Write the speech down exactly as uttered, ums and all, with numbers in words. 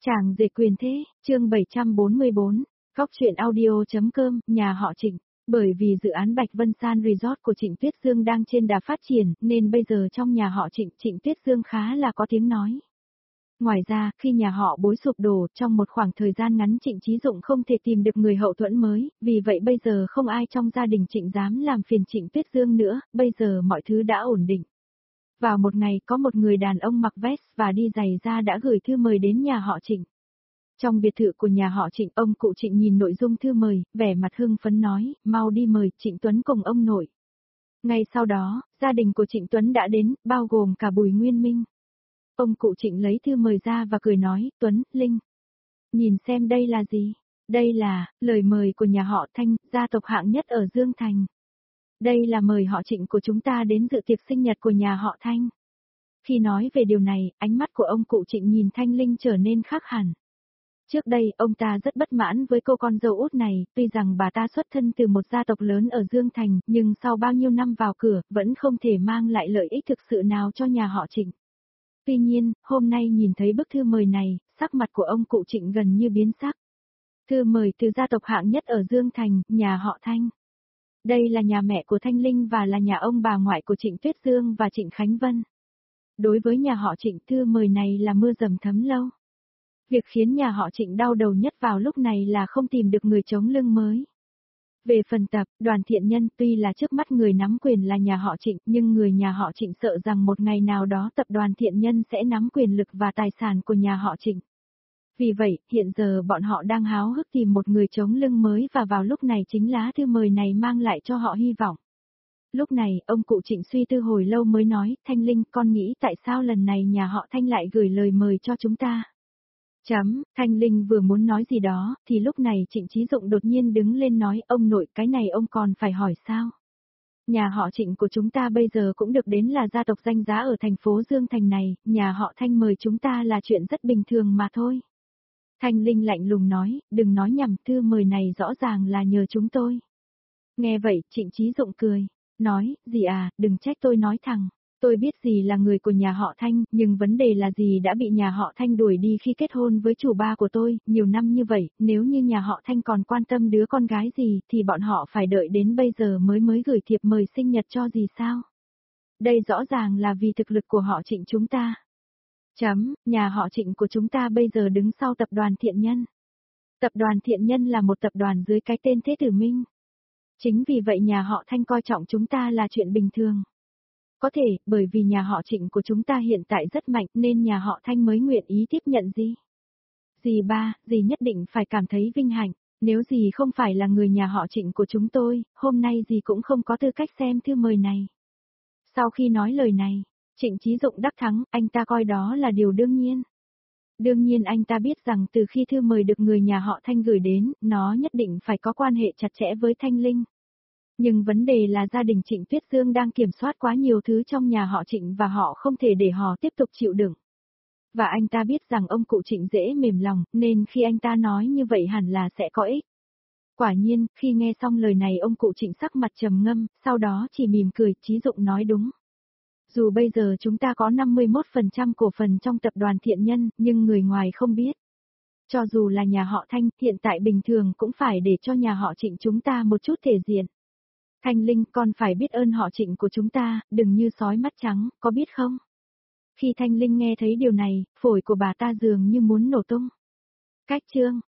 Chàng rể quyền thế, chương bảy trăm bốn mươi bốn, Góc truyện audio.com, nhà họ Trịnh. Bởi vì dự án Bạch Vân San Resort của Trịnh Tuyết Dương đang trên đà phát triển, nên bây giờ trong nhà họ Trịnh, Trịnh Tuyết Dương khá là có tiếng nói. Ngoài ra, khi nhà họ Bối sụp đổ, trong một khoảng thời gian ngắn Trịnh Chí Dụng không thể tìm được người hậu thuẫn mới, vì vậy bây giờ không ai trong gia đình Trịnh dám làm phiền Trịnh Tuyết Dương nữa, bây giờ mọi thứ đã ổn định. Vào một ngày, có một người đàn ông mặc vest và đi giày da đã gửi thư mời đến nhà họ Trịnh. Trong biệt thự của nhà họ Trịnh, ông cụ Trịnh nhìn nội dung thư mời, vẻ mặt hưng phấn nói, mau đi mời Trịnh Tuấn cùng ông nội. Ngay sau đó, gia đình của Trịnh Tuấn đã đến, bao gồm cả Bùi Nguyên Minh. Ông cụ Trịnh lấy thư mời ra và cười nói, Tuấn, Linh. Nhìn xem đây là gì? Đây là, lời mời của nhà họ Thanh, gia tộc hạng nhất ở Dương Thành. Đây là mời họ Trịnh của chúng ta đến dự tiệc sinh nhật của nhà họ Thanh. Khi nói về điều này, ánh mắt của ông cụ Trịnh nhìn Thanh Linh trở nên khác hẳn. Trước đây, ông ta rất bất mãn với cô con dâu út này, tuy rằng bà ta xuất thân từ một gia tộc lớn ở Dương Thành, nhưng sau bao nhiêu năm vào cửa, vẫn không thể mang lại lợi ích thực sự nào cho nhà họ Trịnh. Tuy nhiên, hôm nay nhìn thấy bức thư mời này, sắc mặt của ông cụ Trịnh gần như biến sắc. Thư mời từ gia tộc hạng nhất ở Dương Thành, nhà họ Thanh. Đây là nhà mẹ của Thanh Linh và là nhà ông bà ngoại của Trịnh Tuyết Dương và Trịnh Khánh Vân. Đối với nhà họ Trịnh, thư mời này là mưa dầm thấm lâu. Việc khiến nhà họ Trịnh đau đầu nhất vào lúc này là không tìm được người chống lưng mới. Về phần tập, đoàn thiện nhân tuy là trước mắt người nắm quyền là nhà họ Trịnh, nhưng người nhà họ Trịnh sợ rằng một ngày nào đó tập đoàn thiện nhân sẽ nắm quyền lực và tài sản của nhà họ Trịnh. Vì vậy, hiện giờ bọn họ đang háo hức tìm một người chống lưng mới và vào lúc này chính lá thư mời này mang lại cho họ hy vọng. Lúc này, ông cụ Trịnh suy tư hồi lâu mới nói, Thanh Linh, con nghĩ tại sao lần này nhà họ Thanh lại gửi lời mời cho chúng ta? Chấm, Thanh Linh vừa muốn nói gì đó, thì lúc này Trịnh Chí Dụng đột nhiên đứng lên nói, ông nội, cái này ông còn phải hỏi sao? Nhà họ Trịnh của chúng ta bây giờ cũng được đến là gia tộc danh giá ở thành phố Dương Thành này, nhà họ Thanh mời chúng ta là chuyện rất bình thường mà thôi. Thanh Linh lạnh lùng nói, đừng nói nhầm, thư mời này rõ ràng là nhờ chúng tôi. Nghe vậy, Trịnh Chí Dụng cười, nói, gì à, đừng trách tôi nói thẳng. Tôi biết gì là người của nhà họ Thanh, nhưng vấn đề là gì đã bị nhà họ Thanh đuổi đi khi kết hôn với chủ ba của tôi, nhiều năm như vậy, nếu như nhà họ Thanh còn quan tâm đứa con gái gì thì bọn họ phải đợi đến bây giờ mới mới gửi thiệp mời sinh nhật cho gì sao? Đây rõ ràng là vì thực lực của họ Trịnh chúng ta. Chấm, nhà họ Trịnh của chúng ta bây giờ đứng sau tập đoàn thiện nhân. Tập đoàn thiện nhân là một tập đoàn dưới cái tên Thế Tử Minh. Chính vì vậy nhà họ Thanh coi trọng chúng ta là chuyện bình thường. Có thể, bởi vì nhà họ Trịnh của chúng ta hiện tại rất mạnh nên nhà họ Thanh mới nguyện ý tiếp nhận dì. Dì ba, dì nhất định phải cảm thấy vinh hạnh, nếu dì không phải là người nhà họ Trịnh của chúng tôi, hôm nay dì cũng không có tư cách xem thư mời này. Sau khi nói lời này, Trịnh Chí Dụng đắc thắng, anh ta coi đó là điều đương nhiên. Đương nhiên anh ta biết rằng từ khi thư mời được người nhà họ Thanh gửi đến, nó nhất định phải có quan hệ chặt chẽ với Thanh Linh. Nhưng vấn đề là gia đình Trịnh Tuyết Dương đang kiểm soát quá nhiều thứ trong nhà họ Trịnh và họ không thể để họ tiếp tục chịu đựng. Và anh ta biết rằng ông cụ Trịnh dễ mềm lòng, nên khi anh ta nói như vậy hẳn là sẽ có ích. Quả nhiên, khi nghe xong lời này ông cụ Trịnh sắc mặt trầm ngâm, sau đó chỉ mỉm cười, Chí Dụng nói đúng. Dù bây giờ chúng ta có năm mươi mốt phần trăm cổ phần trong tập đoàn thiện nhân, nhưng người ngoài không biết. Cho dù là nhà họ Thanh, hiện tại bình thường cũng phải để cho nhà họ Trịnh chúng ta một chút thể diện. Thanh Linh, con phải biết ơn họ Trịnh của chúng ta, đừng như sói mắt trắng, có biết không? Khi Thanh Linh nghe thấy điều này, phổi của bà ta dường như muốn nổ tung. Cách chương,